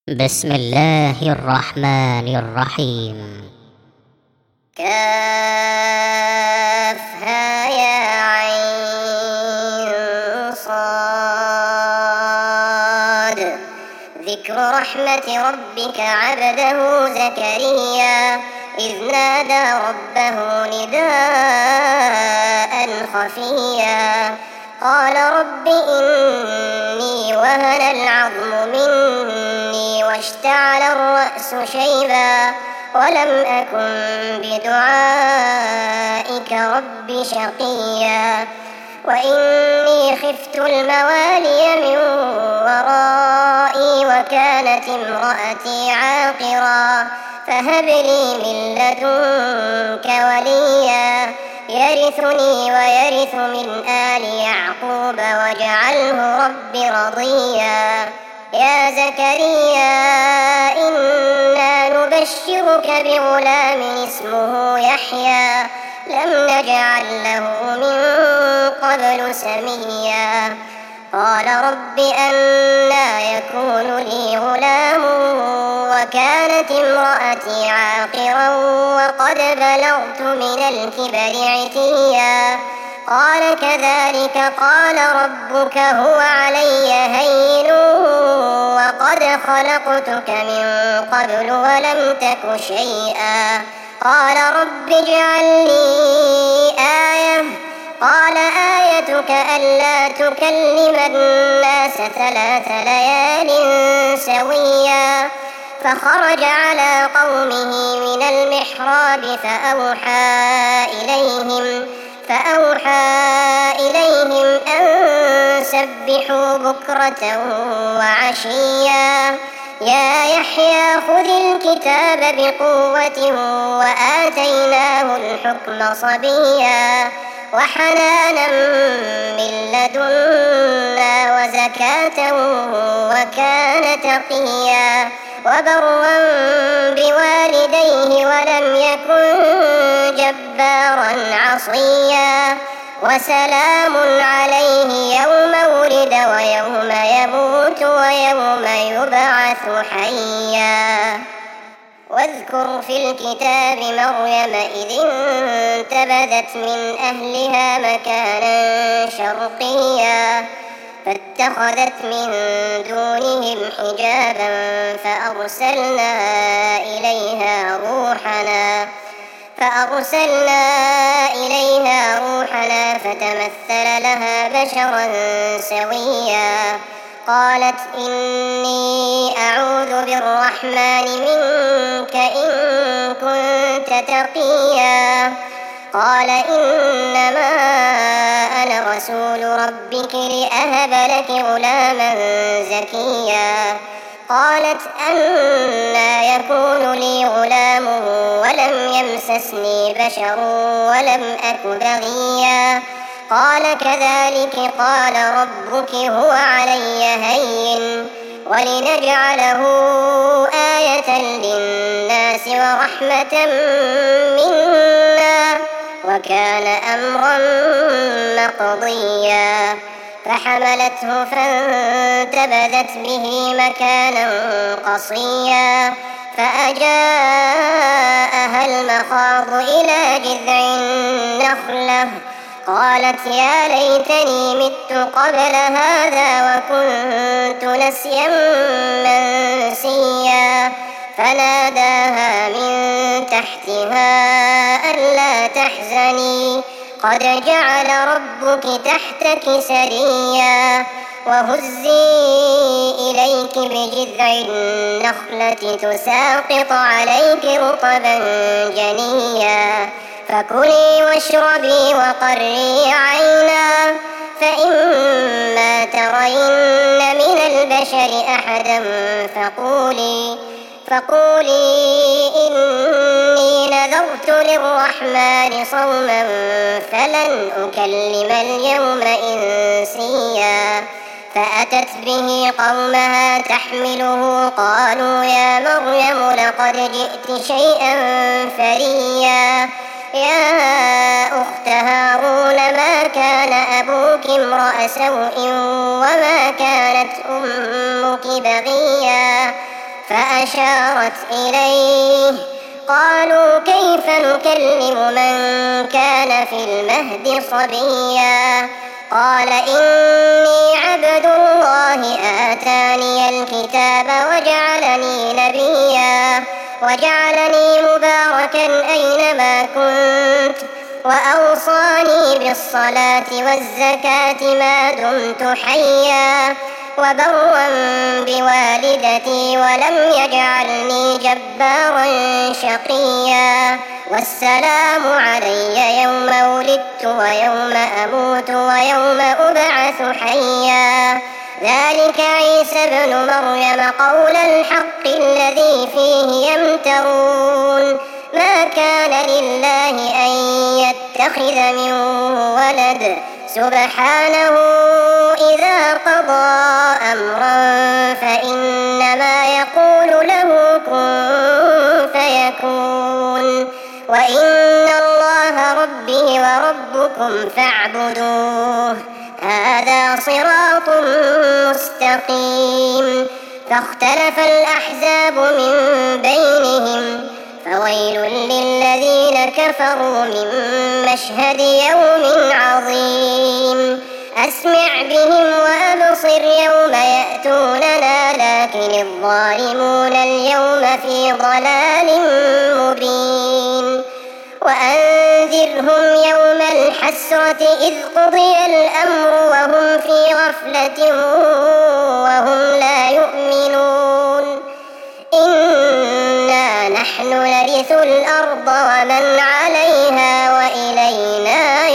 بسم الله الرحمن الرحيم. كافها يا عين صاد. ذكر رحمة ربك عبده زكريا إذ نادى ربه نداء خفيا قال رب إني وهن العظم مني واشتعل الرأس شيبا ولم أكن بدعائك رب شقيا وإني خفت الموالي من ورائي وكانت امرأتي عاقرا فهب لي من لدنك وليا يرثني ويرث من آل يعقوب واجعله رب رضيا يا زكريا إنا نبشرك بغلام اسمه يحيى لم نجعل له من قبل سميا قال رب أنى يكون لي غلام وكانت امرأتي عاقرا وقد بلغت من الكبر عتيا قال كذلك قال ربك هو علي هين وقد خلقتك من قبل ولم تك شيئا قال رب اجعل لي آية قال آيتك ألا تكلم الناس 3 ليال سويا فخرج على قومه من المحراب فأوحى إليهم أن سبحوا بكرة وعشيا يا يحيى خذ الكتاب بقوة وآتيناه الحكم صبيا وحنانا من لدنا وزكاة وكان تقيا وبرا بوالديه ولم يكن جبارا عصيا وسلام عليه يوم ولد ويوم يموت ويوم يبعث حيا واذكر في الكتاب مريم إذ انتبذت من أهلها مكانا شرقيا فاتخذت من دونهم حجابا فأرسلنا إليها روحنا فتمثل لها بشرا سويا قالت إني أعوذ بالرحمن منك إن كنت تقيا قال إنما أنا رسول ربك لأهب لك غلاما زكيا قالت أنى يكون لي غلام ولم يمسسني بشر ولم أك بغيا قال كذلك قال ربك هو علي هين ولنجعله آية للناس ورحمة منا وكان أمرا مقضيا فحملته فانتبذت به مكانا قصيا فأجاءها المخاض إلى جذع النخلة قالت يا ليتني مت قبل هذا وكنت نسيا منسيا فناداها من تحتها ألا تحزني قد جعل ربك تحتك سريا وهزي إليك بجذع النخلة تساقط عليك رطبا جنيا فكلي واشربي وقري عينا فإما ترين من البشر أحدا فقولي إني نذرت للرحمن صوما فلن أكلم اليوم إنسيا فأتت به قومها تحمله قالوا يا مريم لقد جئت شيئا فريا يا أخت هارون ما كان أبوك امرأ سوء وما كانت أمك بغيا فأشارت إليه. قالوا كيف نكلم من كان في المهد صبيا؟ قال إني عبد الله آتاني الكتاب وجعلني نبيا وجعلني مباركا أينما كنت وأوصاني بالصلاة والزكاة ما دمت حيا وبرا بوالدتي ولم يجعلني جبارا شقيا والسلام علي يوم ولدت ويوم أموت ويوم أبعث حيا ذلك عيسى ابن مريم قول الحق الذي فيه يمترون ما كان لله أن يتخذ من ولد سبحانه إذا قضى أمرا فإنما يقول له كن فيكون وإن الله ربي وربكم فاعبدوه هذا صراط مستقيم فاختلف الأحزاب من بينهم فويل للذين كفروا من مشهد يوم عظيم أسمع بهم وأبصر يوم يأتوننا لكن الظالمون اليوم في ضلال مبين وأنذرهم يوم الحسرة إذ قضي الأمر وهم في غفلة وهم لا يؤمنون إنا نحن نرث الأرض ومن عليها وإلينا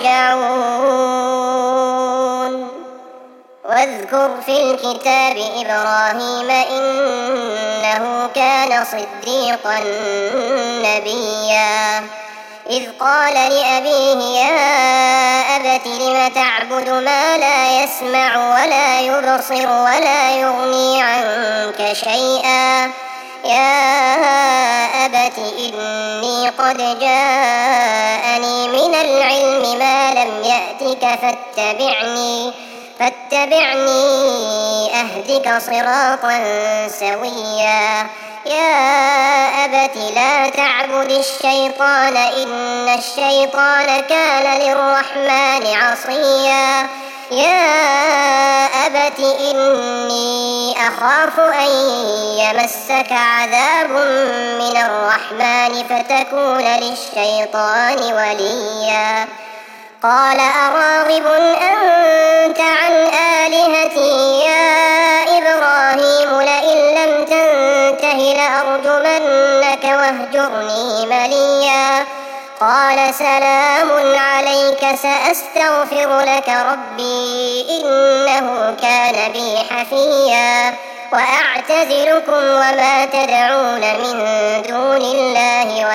يرجعون واذكر في الكتاب إبراهيم إنه كان صديقا نبيا إذ قال لأبيه يا أبت لم تعبد ما لا يسمع ولا يبصر ولا يغني عنك شيئا يا أبت إني قد جاءني من العلم ما لم يأتك فاتبعني أهدك صراطا سويا يا أبت لا تعبد الشيطان إن الشيطان كان للرحمن عصيا يا أبت إني أخاف أن يمسك عذاب من الرحمن فتكون للشيطان وليا قال أراغب أنت عن آلهتي يا إبراهيم لئن لم تنته لأرجمنك واهجرني مليا قال سلام عليك سأستغفر لك ربي إنه كان بي حفيا وأعتزلكم وما تدعون من دون الله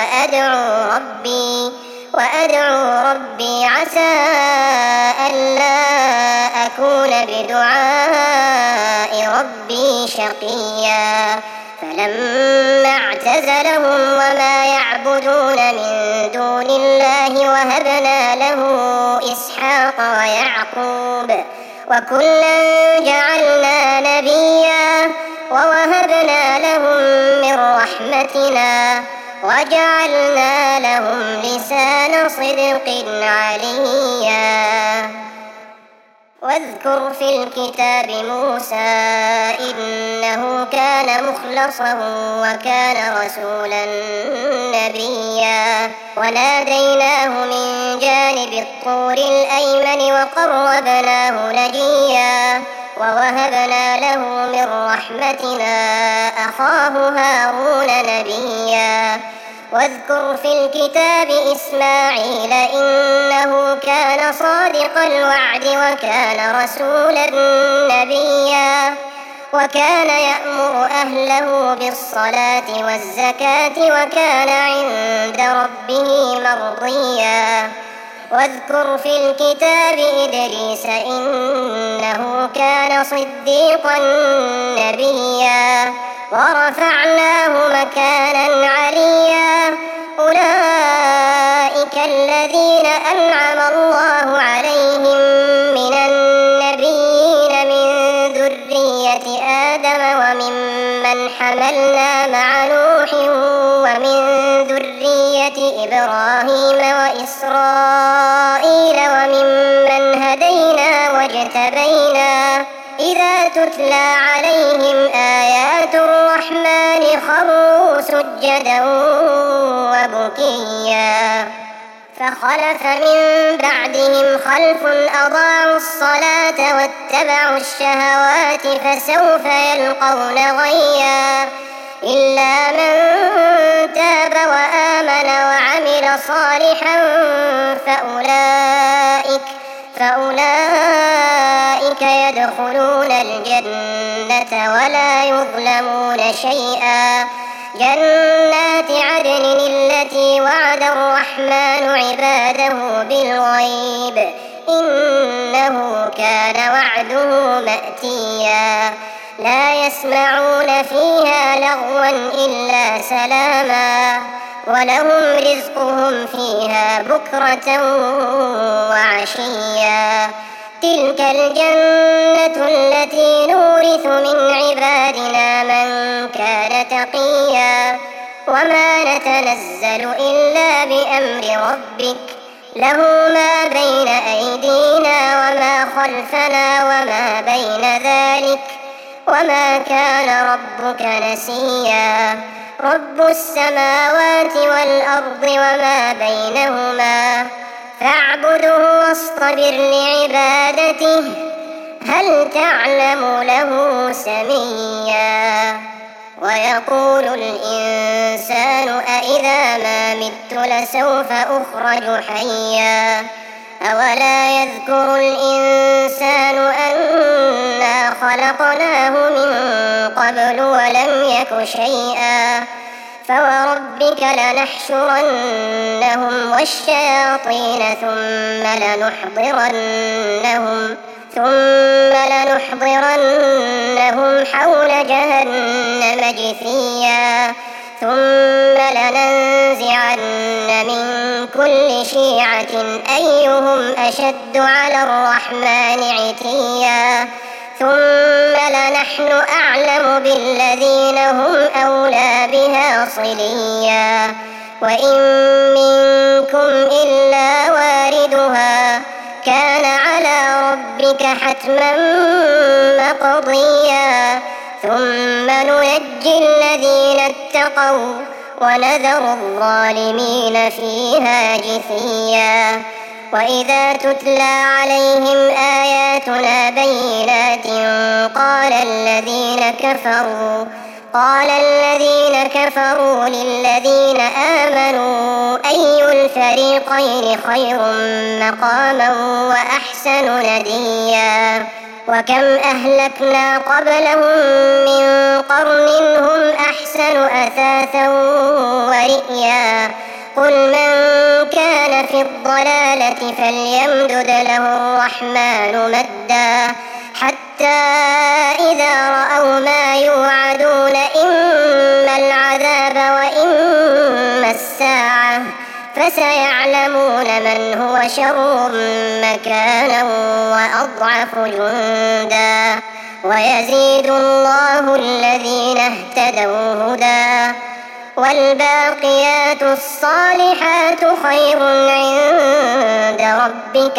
وأدعو ربي عسى ألا أكون بدعاء ربي شقيا فلما اعتزلهم وما يعبدون من دون الله وهبنا له إسحاق ويعقوب وكلا جعلنا نبيا ووهبنا لهم من رحمتنا وجعلنا لهم لسان صدق عليا واذكر في الكتاب موسى إنه كان مخلصا وكان رسولا نبيا وناديناه من جانب الطور الأيمن وقربناه نجيا ووهبنا له من رحمتنا أخاه هارون نبيا واذكر في الكتاب إسماعيل إنه كان صادق الوعد وكان رسولا نبيا وكان يأمر أهله بالصلاة والزكاة وكان عند ربه مرضيا واذكر في الكتاب إدريس إنه كان صديقا نبيا ورفعناه مكانا عليا أولئك الذين أنعم الله عليهم من النبيين من ذرية آدم وممن حملنا مع نوح ومن ذرية إبراهيم وإسرائيل وممن هدينا واجتبينا إذا تتلى عليهم آيات الرحمن خروا سجدا وبكيا فخلف من بعدهم خلف أضاعوا الصلاة واتبعوا الشهوات فسوف يلقون غيا إلا من تاب وآمن وعمل صالحا فأولئك يدخلون الجنة ولا يظلمون شيئا جنات عدن التي وعد الرحمن عباده بالغيب إنه كان وعده مأتيا لا يسمعون فيها لغوا إلا سلاما ولهم رزقهم فيها بكرة وعشيا تلك الجنة التي نورث من عبادنا من كان تقيا وما نتنزل إلا بأمر ربك له ما بين أيدينا وما خلفنا وما بين ذلك وما كان ربك نسيا رب السماوات والأرض وما بينهما فاعبده واصطبر لعبادته هل تعلم له سميا ويقول الإنسان أإذا ما مت لسوف أخرج حيا أولا يذكر الإنسان أنا خلقناه من قبل ولم يك شيئا فوربك لنحشرنهم والشياطين ثم لنحضرنهم حول جهنم جثيا ثم لننزعن من كل شيعة أيهم أشد على الرحمن عتيا ثم لنحن أعلم بالذين هم أولى بها صليا وإن منكم إلا واردها كان على ربك حتما مقضيا ثم ننجي الذين اتقوا ونذر الظالمين فيها جثيا وإذا تتلى عليهم آياتنا بينات قال الذين كفروا للذين آمنوا أي الفريقين خير مقاما وأحسن نديا وكم أهلكنا قبلهم من قرن هم أحسن أثاثا ورئيا قل من كان في الضلالة فليمدد له الرحمن مدا حتى إذا رأوا ما يوعدون إما العذاب وإما الساعة فسيعلمون من هو شر مكانا وأضعف جندا ويزيد الله الذين اهتدوا هدى والباقيات الصالحات خير عند ربك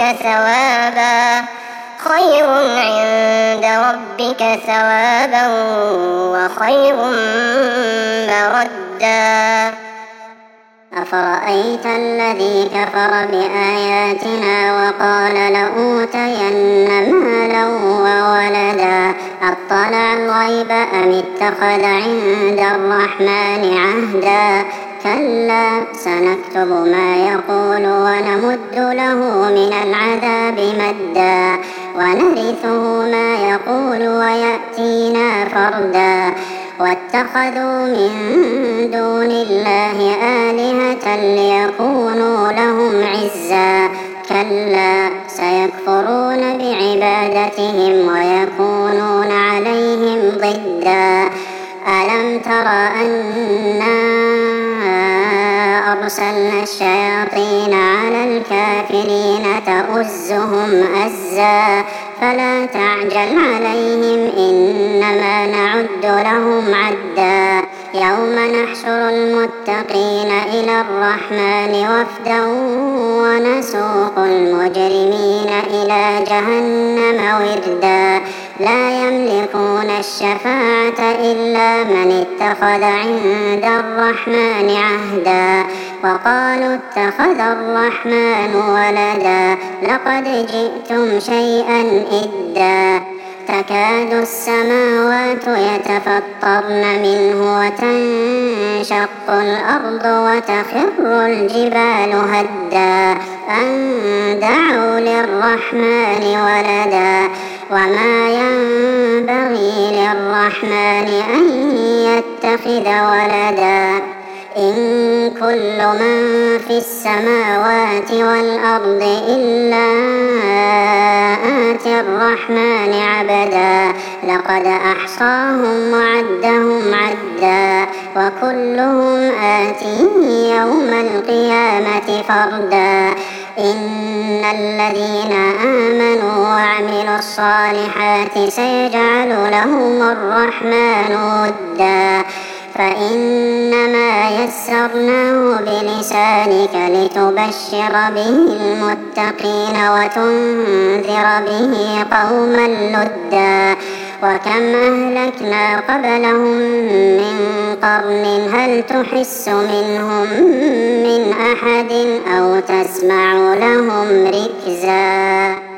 ثوابا وخير مردا أفرأيت الذي كفر بآياتنا وقال لأوتين مالا وولدا أطلع الغيب أم اتخذ عند الرحمن عهدا كلا سنكتب ما يقول ونمد له من العذاب مدا ونرثه ما يقول ويأتينا فردا واتخذوا من دون الله آلهة ليكونوا لهم عزا كلا سيكفرون بعبادتهم ويكونون عليهم ضدا ألم تر أنا أرسلنا الشياطين على الكافرين تؤزهم أزا فلا تعجل عليهم إنما نعد لهم عدا يوم نحشر المتقين إلى الرحمن وفدا ونسوق المجرمين إلى جهنم وردا لا يملكون الشفاعة إلا من اتخذ عند الرحمن عهدا وقالوا اتخذ الرحمن ولدا لقد جئتم شيئا إدا تكاد السماوات يتفطرن منه وتنشق الأرض وتخر الجبال هدا أن دعوا للرحمن ولدا وما ينبغي للرحمن أن يتخذ ولدا إن كل من في السماوات والأرض إلا آتي الرحمن عبدا لقد أحصاهم وعدهم عدا وكلهم آتيه يوم القيامة فردا إن الذين آمنوا وعملوا الصالحات سيجعل لهم الرحمن ودا فإنما يسرناه بلسانك لتبشر به المتقين وتنذر به قوما لدا وكم أهلكنا قبلهم من قرن هل تحس منهم من أحد أو تسمع لهم ركزا.